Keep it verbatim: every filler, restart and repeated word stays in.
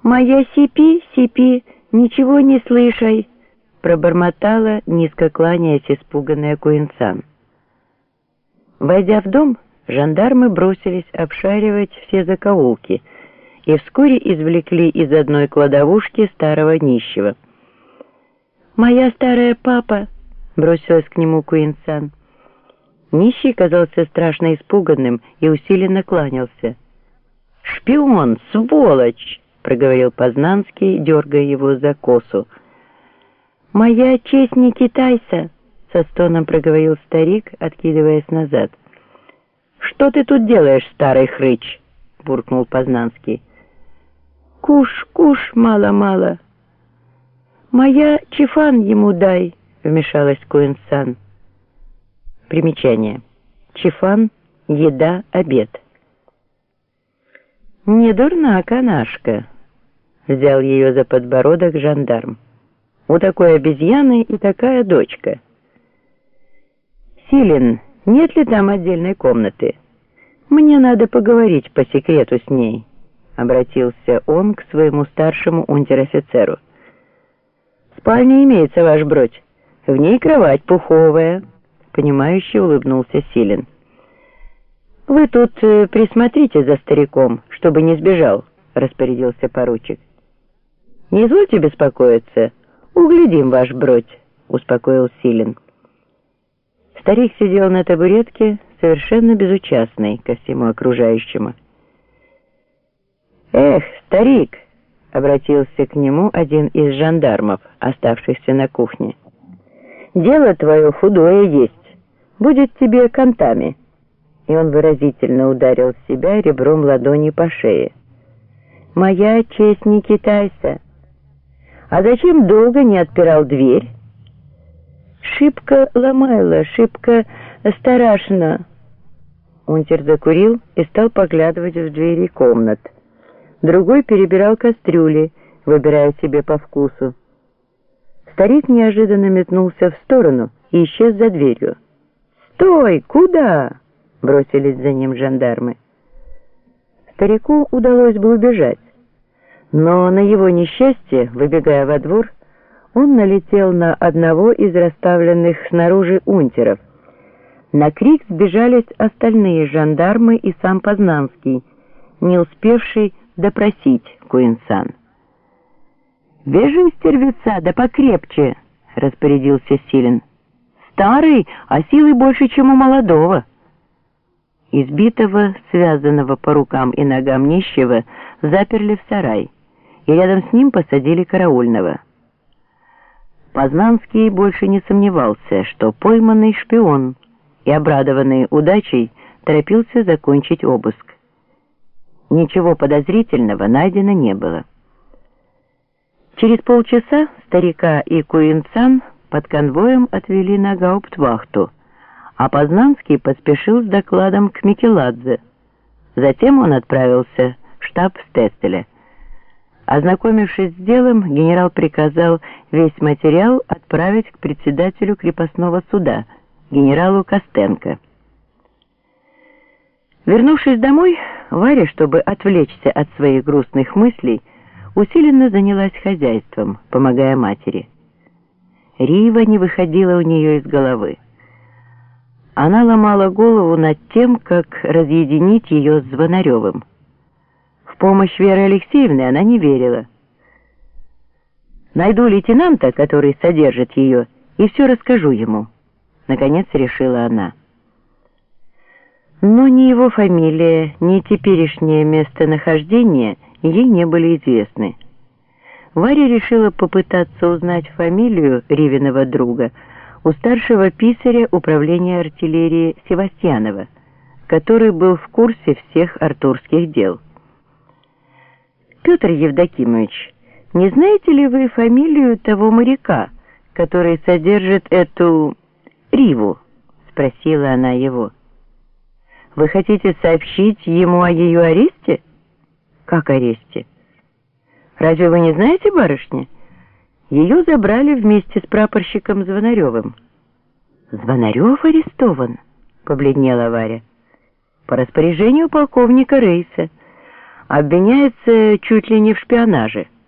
«Моя сипи, сипи, ничего не слышай», — пробормотала, низко кланяясь, испуганная Куинсан. Войдя в дом, жандармы бросились обшаривать все закоулки и вскоре извлекли из одной кладовушки старого нищего. «Моя старая папа», — бросилась к нему Куинсан. Нищий казался страшно испуганным и усиленно кланялся. «Шпион, сволочь!» — проговорил Познанский, дергая его за косу. «Моя честь не китайца!» — со стоном проговорил старик, откидываясь назад. «Что ты тут делаешь, старый хрыч?» — буркнул Познанский. «Куш, куш, мало-мало!» «Моя чифан ему дай!» — вмешалась Куинсан. Примечание. Чифан — еда, обед. «Не дурна канашка», — взял ее за подбородок жандарм. «У такой обезьяны и такая дочка». «Силин, нет ли там отдельной комнаты? Мне надо поговорить по секрету с ней», — обратился он к своему старшему унтер-офицеру. «Спальня имеется, ваш бродь. В ней кровать пуховая», — понимающе улыбнулся Силин. «Вы тут э, присмотрите за стариком, чтобы не сбежал», — распорядился поручик. «Не извольте беспокоиться, углядим, ваш бродь», — успокоил Силин. Старик сидел на табуретке, совершенно безучастный ко всему окружающему. «Эх, старик!» — обратился к нему один из жандармов, оставшихся на кухне. «Дело твое худое есть, будет тебе кантами». И он выразительно ударил себя ребром ладони по шее. «Моя честь не китайца. А зачем долго не отпирал дверь?» «Шибко ломайла, шибко старашно». Унтер закурил и стал поглядывать в двери комнат. Другой перебирал кастрюли, выбирая себе по вкусу. Старик неожиданно метнулся в сторону и исчез за дверью. «Стой! Куда?» — бросились за ним жандармы. Старику удалось бы убежать, но на его несчастье, выбегая во двор, он налетел на одного из расставленных снаружи унтеров. На крик сбежались остальные жандармы и сам Познанский, не успевший допросить Куинсан. «Бежи, стервеца, да покрепче!» — распорядился Силин. «Старый, а силы больше, чем у молодого». Избитого, связанного по рукам и ногам нищего, заперли в сарай, и рядом с ним посадили караульного. Познанский больше не сомневался, что пойманный шпион, и, обрадованный удачей, торопился закончить обыск. Ничего подозрительного найдено не было. Через полчаса старика и Куинсан под конвоем отвели на гауптвахту, а Познанский поспешил с докладом к Микеладзе. Затем он отправился в штаб Стесселя. Ознакомившись с делом, генерал приказал весь материал отправить к председателю крепостного суда, генералу Костенко. Вернувшись домой, Варя, чтобы отвлечься от своих грустных мыслей, усиленно занялась хозяйством, помогая матери. Рива не выходила у нее из головы. Она ломала голову над тем, как разъединить ее с Звонаревым. В помощь Веры Алексеевны она не верила. «Найду лейтенанта, который содержит ее, и все расскажу ему», — наконец решила она. Но ни его фамилия, ни теперешнее местонахождение ей не были известны. Варя решила попытаться узнать фамилию Ривиного друга у старшего писаря управления артиллерии Севастьянова, который был в курсе всех артурских дел. «Петр Евдокимович, не знаете ли вы фамилию того моряка, который содержит эту Риву?» — спросила она его. «Вы хотите сообщить ему о ее аресте?» «Как аресте? Разве вы не знаете, барышня? Ее забрали вместе с прапорщиком Звонаревым». «Звонарев арестован?» — побледнела Варя. «По распоряжению полковника Рейса. Обвиняется чуть ли не в шпионаже.